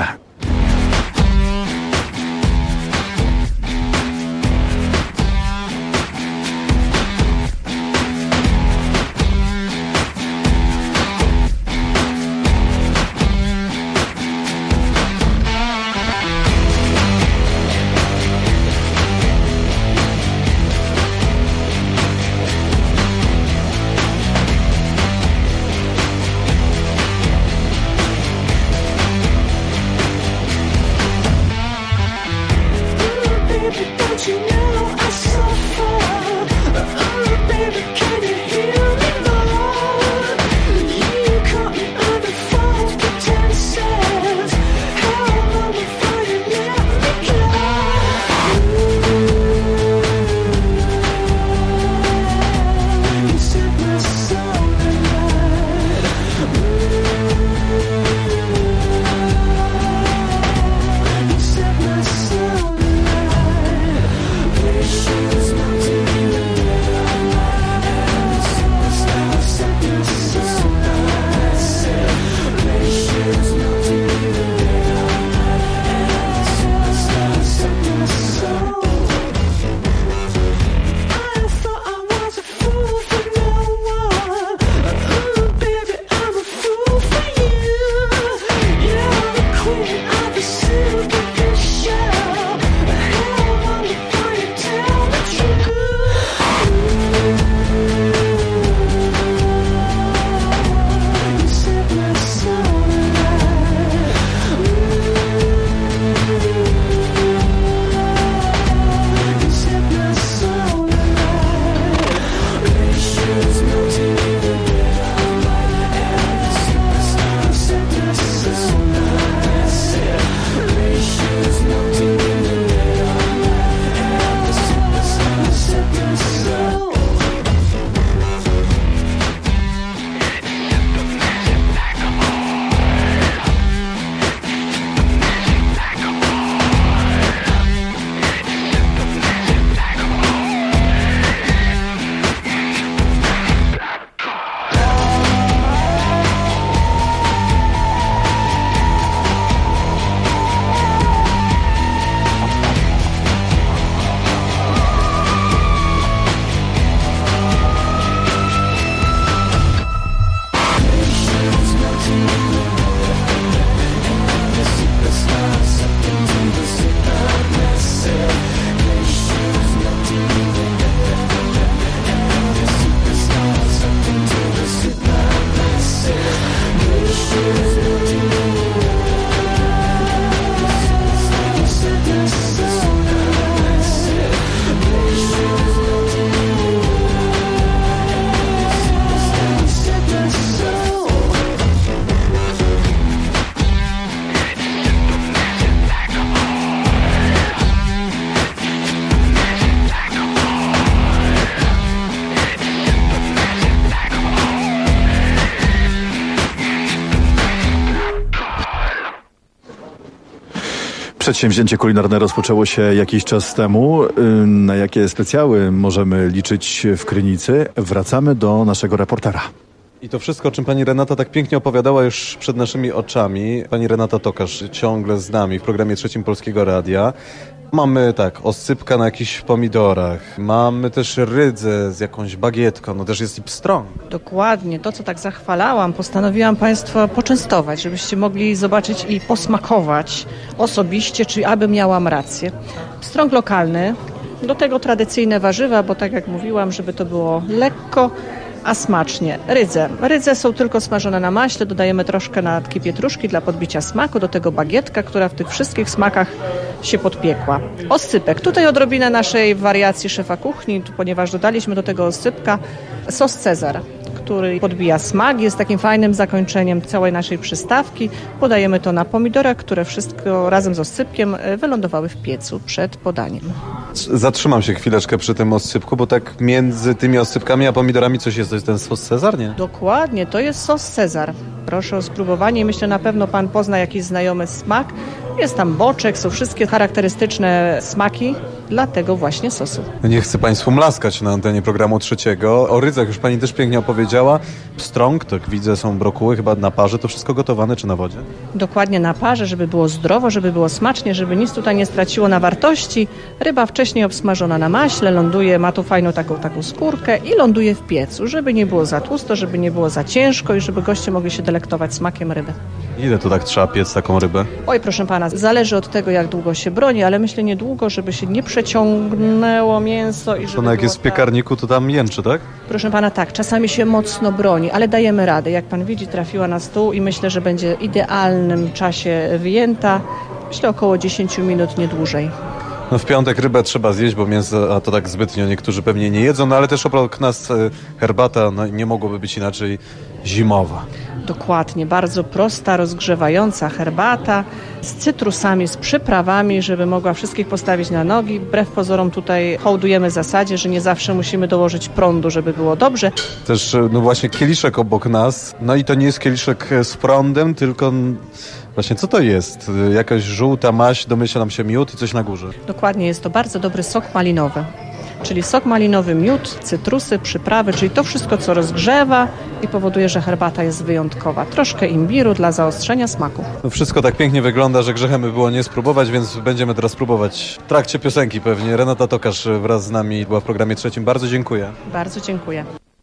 Przedsięwzięcie kulinarne rozpoczęło się jakiś czas temu. Na jakie specjały możemy liczyć w Krynicy? Wracamy do naszego reportera. I to wszystko, o czym pani Renata tak pięknie opowiadała już przed naszymi oczami. Pani Renata Tokarz ciągle z nami w programie Trzecim Polskiego Radia. Mamy oscypka na jakichś pomidorach, mamy też rydzę z jakąś bagietką, no też jest i pstrąg. Dokładnie, to co tak zachwalałam, postanowiłam Państwa poczęstować, żebyście mogli zobaczyć i posmakować osobiście, czy aby miałam rację. Pstrąg lokalny, do tego tradycyjne warzywa, bo tak jak mówiłam, żeby to było lekko, a smacznie. Rydze są tylko smażone na maśle, dodajemy troszkę natki pietruszki dla podbicia smaku, do tego bagietka, która w tych wszystkich smakach się podpiekła. Oscypek, tutaj odrobinę naszej wariacji szefa kuchni, ponieważ dodaliśmy do tego oscypka sos Cezar, który podbija smak, jest takim fajnym zakończeniem całej naszej przystawki. Podajemy to na pomidorach, które wszystko razem z oscypkiem wylądowały w piecu przed podaniem. Zatrzymam się chwileczkę przy tym oscypku, bo tak między tymi oscypkami a pomidorami coś jest, to jest ten sos Cezar, nie? Dokładnie, to jest sos Cezar. Proszę o spróbowanie i myślę, na pewno Pan pozna jakiś znajomy smak. Jest tam boczek, są wszystkie charakterystyczne smaki dla tego właśnie sosu. Nie chcę Państwu mlaskać na antenie programu Trzeciego. O rydzach już Pani też pięknie opowiedziała. Pstrąg, tak widzę, są brokuły chyba na parze. To wszystko gotowane czy na wodzie? Dokładnie na parze, żeby było zdrowo, żeby było smacznie, żeby nic tutaj nie straciło na wartości. Ryba wcześniej obsmażona na maśle, ląduje, ma tu fajną taką skórkę i ląduje w piecu, żeby nie było za tłusto, żeby nie było za ciężko i żeby goście mogli się delektować smakiem ryby. Ile tu tak trzeba piec taką rybę? Oj, proszę Pana, zależy od tego, jak długo się broni, ale myślę niedługo, żeby się nie przeciągnęło mięso i żeby to jak jest w piekarniku, to tam jęczy, tak? Proszę Pana, tak, czasami się mocno broni, ale dajemy radę. Jak Pan widzi, trafiła na stół i myślę, że będzie w idealnym czasie wyjęta. Myślę około 10 minut, nie dłużej. No w piątek rybę trzeba zjeść, bo mięso, a to tak zbytnio niektórzy pewnie nie jedzą, no ale też obok nas herbata, no nie mogłoby być inaczej, zimowa. Dokładnie, bardzo prosta, rozgrzewająca herbata z cytrusami, z przyprawami, żeby mogła wszystkich postawić na nogi. Wbrew pozorom tutaj hołdujemy zasadzie, że nie zawsze musimy dołożyć prądu, żeby było dobrze. Też no właśnie kieliszek obok nas, no i to nie jest kieliszek z prądem, tylko właśnie co to jest? Jakaś żółta maź, domyślam się miód i coś na górze. Dokładnie, jest to bardzo dobry sok malinowy. Czyli sok malinowy, miód, cytrusy, przyprawy, czyli to wszystko, co rozgrzewa i powoduje, że herbata jest wyjątkowa. Troszkę imbiru dla zaostrzenia smaku. No wszystko tak pięknie wygląda, że grzechem by było nie spróbować, więc będziemy teraz próbować w trakcie piosenki pewnie. Renata Tokarz wraz z nami była w programie Trzecim. Bardzo dziękuję. Bardzo dziękuję.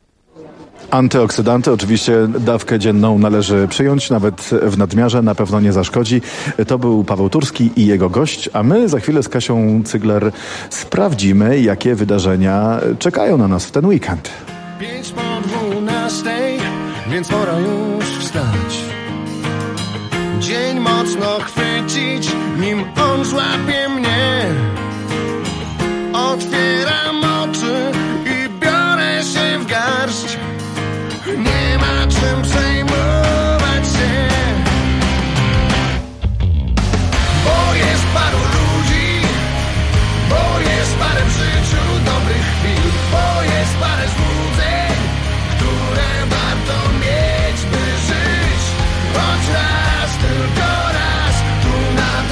Antyoksydanty, oczywiście dawkę dzienną należy przyjąć, nawet w nadmiarze, na pewno nie zaszkodzi. To był Paweł Turski i jego gość, a my za chwilę z Kasią Cygler sprawdzimy, jakie wydarzenia czekają na nas w ten weekend. 5:40, więc pora już wstać. Dzień mocno chwycić, nim on złapie mnie. Otwieram oczy i biorę się w garść. Nie ma czym przejmować się, bo jest paru ludzi, bo jest parę w życiu dobrych chwil, bo jest parę złudzeń, które warto mieć, by żyć. Choć raz, tylko raz, tu na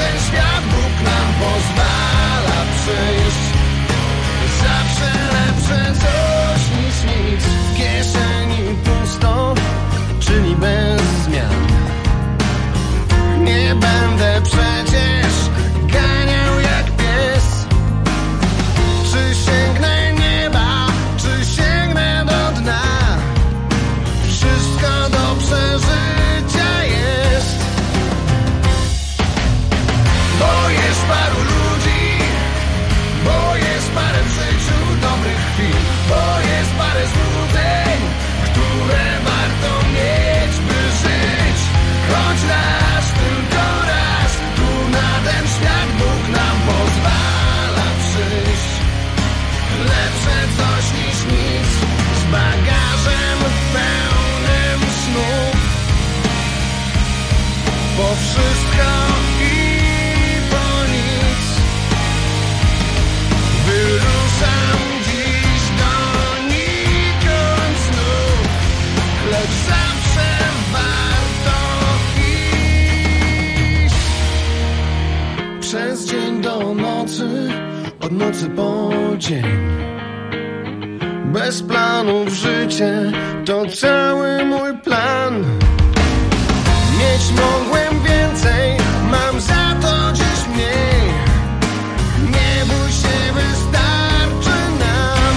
przez dzień do nocy, od nocy po dzień. Bez planów życie to cały mój plan. Mieć mogłem więcej, mam za to dziś mniej. Nie bój się, wystarczy nam.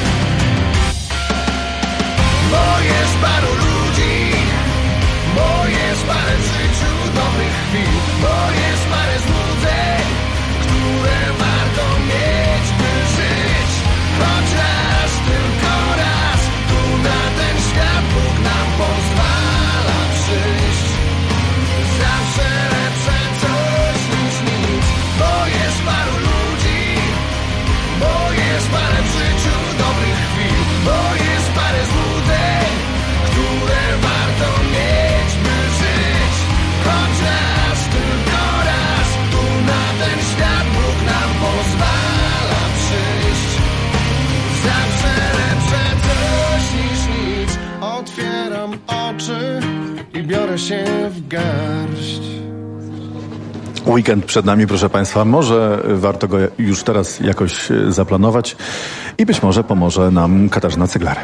Bo jest paru ludzi, bo jest parę w życiu dobrych chwil, bo jest parę złudzeń, które warto mieć, by żyć. Choć raz, tylko raz, tu na ten świat Bóg nam pozwala przyjść. Zawsze lepsze coś niż nic, bo jest paru ludzi, bo jest parę w życiu dobrych chwil, bo jest parę złudzeń, które warto mieć, by żyć. Choć raz, tylko raz, tu na ten świat Bóg nam pozwala przyjść. Zawsze lepsze coś niż nic. Otwieram oczy i biorę się w garść. Weekend przed nami, proszę Państwa. Może warto go już teraz jakoś zaplanować i być może pomoże nam Katarzyna Cygler.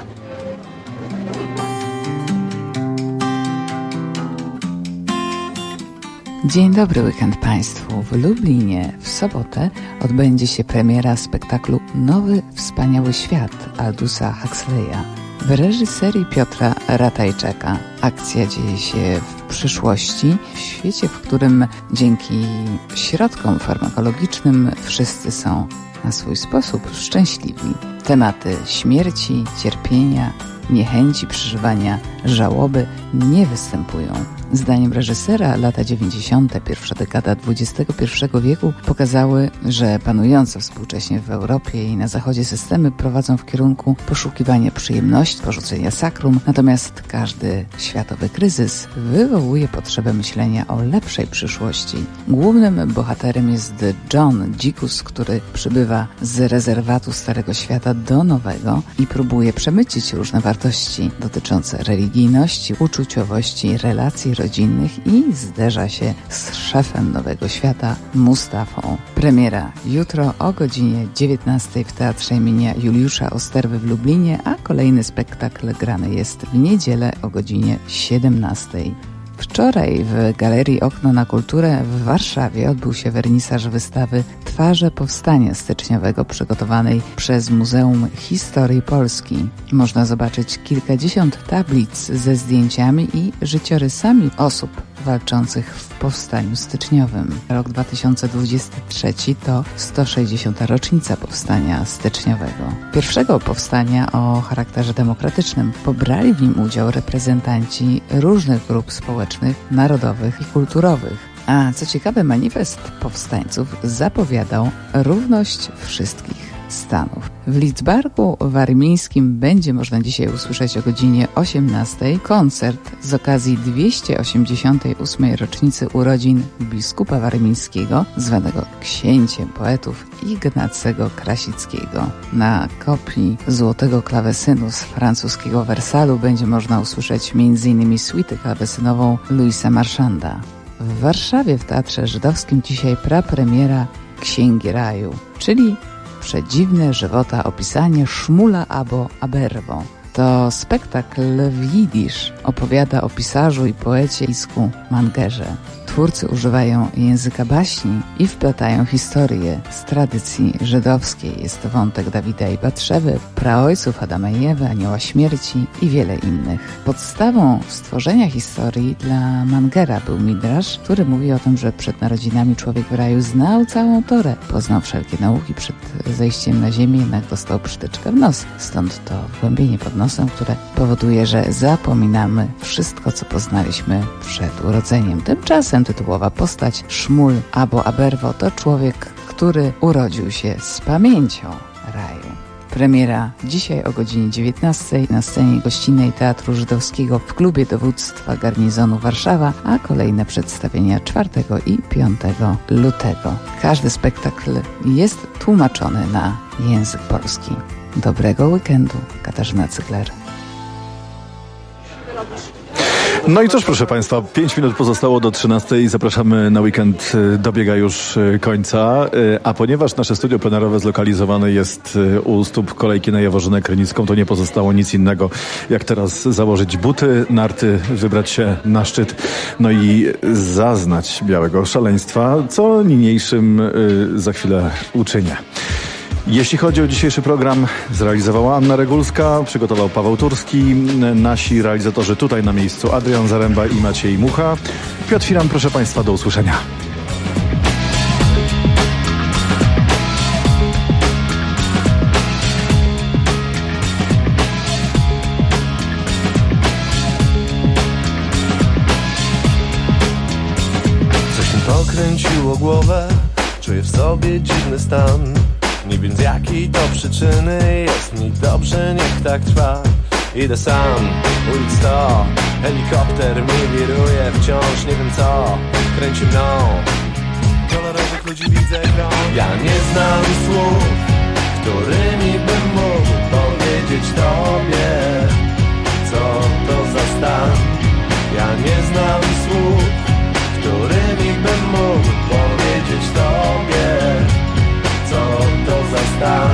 Dzień dobry weekend Państwu. W Lublinie w sobotę odbędzie się premiera spektaklu Nowy Wspaniały Świat Aldusa Huxleya w reżyserii Piotra Ratajczaka. Akcja dzieje się w przyszłości, w świecie, w którym dzięki środkom farmakologicznym wszyscy są na swój sposób szczęśliwi. Tematy śmierci, cierpienia, niechęci, przeżywania, żałoby nie występują. Zdaniem reżysera lata 90., pierwsza dekada XXI wieku pokazały, że panujące współcześnie w Europie i na Zachodzie systemy prowadzą w kierunku poszukiwania przyjemności, porzucenia sakrum, natomiast każdy światowy kryzys wywołuje potrzebę myślenia o lepszej przyszłości. Głównym bohaterem jest John Dzikus, który przybywa z rezerwatu Starego Świata do Nowego i próbuje przemycić różne wartości dotyczące religijności, uczuciowości, relacji rodzinnych i zderza się z szefem Nowego Świata, Mustafą. Premiera jutro o godzinie 19 w Teatrze imienia Juliusza Osterwy w Lublinie, a kolejny spektakl grany jest w niedzielę o godzinie 17. Wczoraj w Galerii Okno na Kulturę w Warszawie odbył się wernisaż wystawy Twarze Powstania Styczniowego przygotowanej przez Muzeum Historii Polski. Można zobaczyć kilkadziesiąt tablic ze zdjęciami i życiorysami osób walczących w Powstaniu Styczniowym. Rok 2023 to 160. rocznica Powstania Styczniowego. Pierwszego powstania o charakterze demokratycznym. Pobrali w nim udział reprezentanci różnych grup społecznych, narodowych i kulturowych. A co ciekawe, manifest powstańców zapowiadał równość wszystkich stanów. W Lidzbarku Warmińskim będzie można dzisiaj usłyszeć o godzinie 18 koncert z okazji 288. rocznicy urodzin biskupa warmińskiego, zwanego księciem poetów Ignacego Krasickiego. Na kopii złotego klawesynu z francuskiego Wersalu będzie można usłyszeć m.in. suitę klawesynową Louisa Marchanda. W Warszawie w Teatrze Żydowskim dzisiaj prapremiera Księgi Raju, czyli przedziwne żywota opisanie Szmula abo Aberwo. To spektakl w jidysz opowiada o pisarzu i poecie Isku Mangerze. Twórcy używają języka baśni i wplatają historię z tradycji żydowskiej. Jest to wątek Dawida i Batrzewy, praojców Adama i Ewy, Anioła Śmierci i wiele innych. Podstawą stworzenia historii dla Mangera był Midrasz, który mówi o tym, że przed narodzinami człowiek w raju znał całą Torę. Poznał wszelkie nauki, przed zejściem na ziemię jednak dostał przytyczkę w nos. Stąd to wgłębienie pod nosem, które powoduje, że zapominamy wszystko, co poznaliśmy przed urodzeniem. Tymczasem tytułowa postać Szmul abo Aberwo to człowiek, który urodził się z pamięcią raju. Premiera dzisiaj o godzinie 19 na scenie gościnnej Teatru Żydowskiego w Klubie Dowództwa Garnizonu Warszawa, a kolejne przedstawienia 4 i 5 lutego. Każdy spektakl jest tłumaczony na język polski. Dobrego weekendu. Katarzyna Cygler. No i cóż, proszę Państwa, 5 minut pozostało do 13. Zapraszamy na weekend, dobiega już końca. A ponieważ nasze studio plenerowe zlokalizowane jest u stóp kolejki na Jaworzynę Krynicką, to nie pozostało nic innego, jak teraz założyć buty, narty, wybrać się na szczyt, no i zaznać białego szaleństwa, co niniejszym za chwilę uczynię. Jeśli chodzi o dzisiejszy program, zrealizowała Anna Regulska, przygotował Paweł Turski, nasi realizatorzy tutaj na miejscu Adrian Zaręba i Maciej Mucha. Piotr Firan, proszę Państwa, do usłyszenia. Coś mi pokręciło głowę, czuję w sobie dziwny stan. Nie wiem z jakiej to przyczyny, jest mi dobrze, niech tak trwa. Idę sam, ulic 100, helikopter mi wiruje wciąż, nie wiem co kręci mną. Kolorowych ludzi widzę grom. Ja nie znam słów, którymi bym mógł powiedzieć tobie, co to za stan. Ja nie znam słów, którymi bym mógł powiedzieć tobie, co to za stan.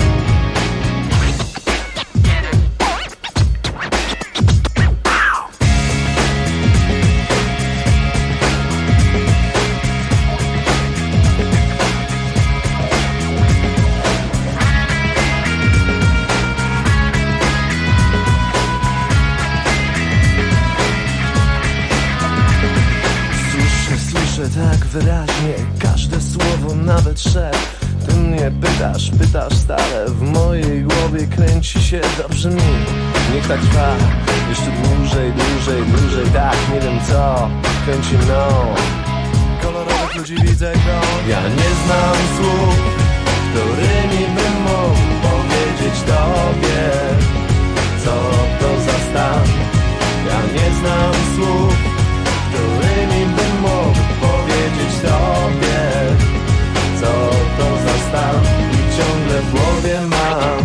Słyszę tak wyraźnie każde słowo, nawet szep. Ty mnie pytasz stale, w mojej głowie kręci się, dobrze mi. Niech tak trwa, jeszcze dłużej, tak, nie wiem co kręci mną. Kolorowych ludzi widzę grom. Ja nie znam słów, którymi bym mógł powiedzieć tobie, co to za stan. Ja nie znam słów, którymi bym mógł powiedzieć tobie, co to za stan. I ciągle w głowie mam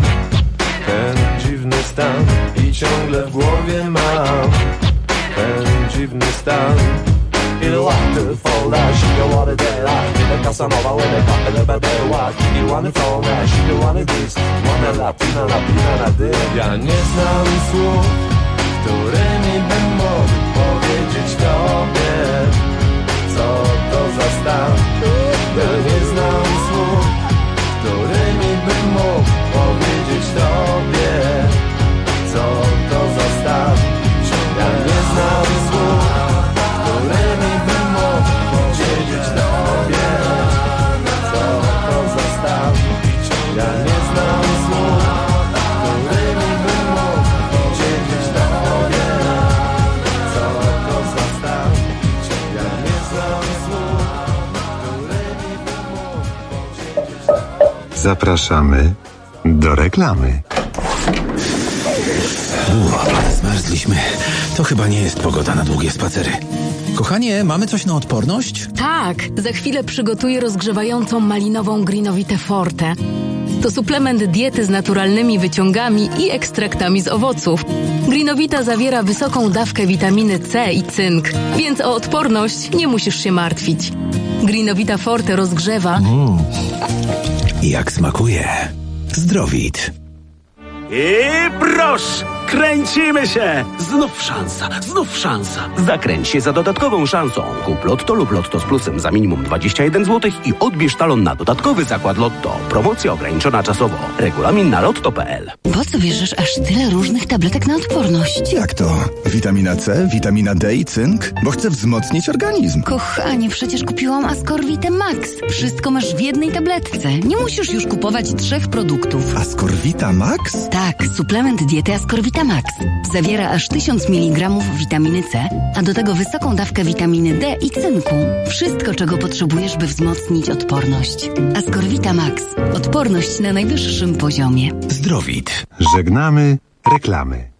ten dziwny stan. I ciągle w głowie mam ten dziwny stan. You want to fall down, she don't wanna day like the Casanova when they pop in the bed they walk. You wanna fall down, she don't wanna this. Wanna latina na dy. Ja nie znam słów, którymi bym mógł powiedzieć tobie, co to za stan. Ja nie znam słów, którymi bym mógł powiedzieć tobie, co to za stan. Ja nie znam słów, którymi bym mógł powiedzieć tobie, co to za stan. Ja nie znam słów, którymi bym mógł powiedzieć tobie, co to za stan. Ja nie znam słów, którymi bym mógł powiedzieć tobie. Zapraszamy do reklamy. Zmarzliśmy. To chyba nie jest pogoda na długie spacery. Kochanie, mamy coś na odporność? Tak, za chwilę przygotuję rozgrzewającą malinową Greenovitę Forte. To suplement diety z naturalnymi wyciągami i ekstraktami z owoców. Greenovita zawiera wysoką dawkę witaminy C i cynk, więc o odporność nie musisz się martwić. Greenovita Forte rozgrzewa. Jak smakuje. Zdrowit. I proszę, kręcimy się! Znów szansa. Zakręć się za dodatkową szansą. Kup Lotto lub Lotto z plusem za minimum 21 zł i odbierz talon na dodatkowy zakład Lotto. Promocja ograniczona czasowo. Regulamin na lotto.pl. Po co bierzesz aż tyle różnych tabletek na odporność? Jak to? Witamina C, witamina D i cynk? Bo chcę wzmocnić organizm. Kochanie, przecież kupiłam Ascorvitę Max. Wszystko masz w jednej tabletce. Nie musisz już kupować 3 produktów. Ascorvita Max? Tak, suplement diety Ascorvita Max. Zawiera aż 1000 mg witaminy C, a do tego wysoką dawkę witaminy D i cynku. Wszystko, czego potrzebujesz, by wzmocnić odporność. Ascorvita Max. Odporność na najwyższym poziomie. Zdrowit. Żegnamy reklamy.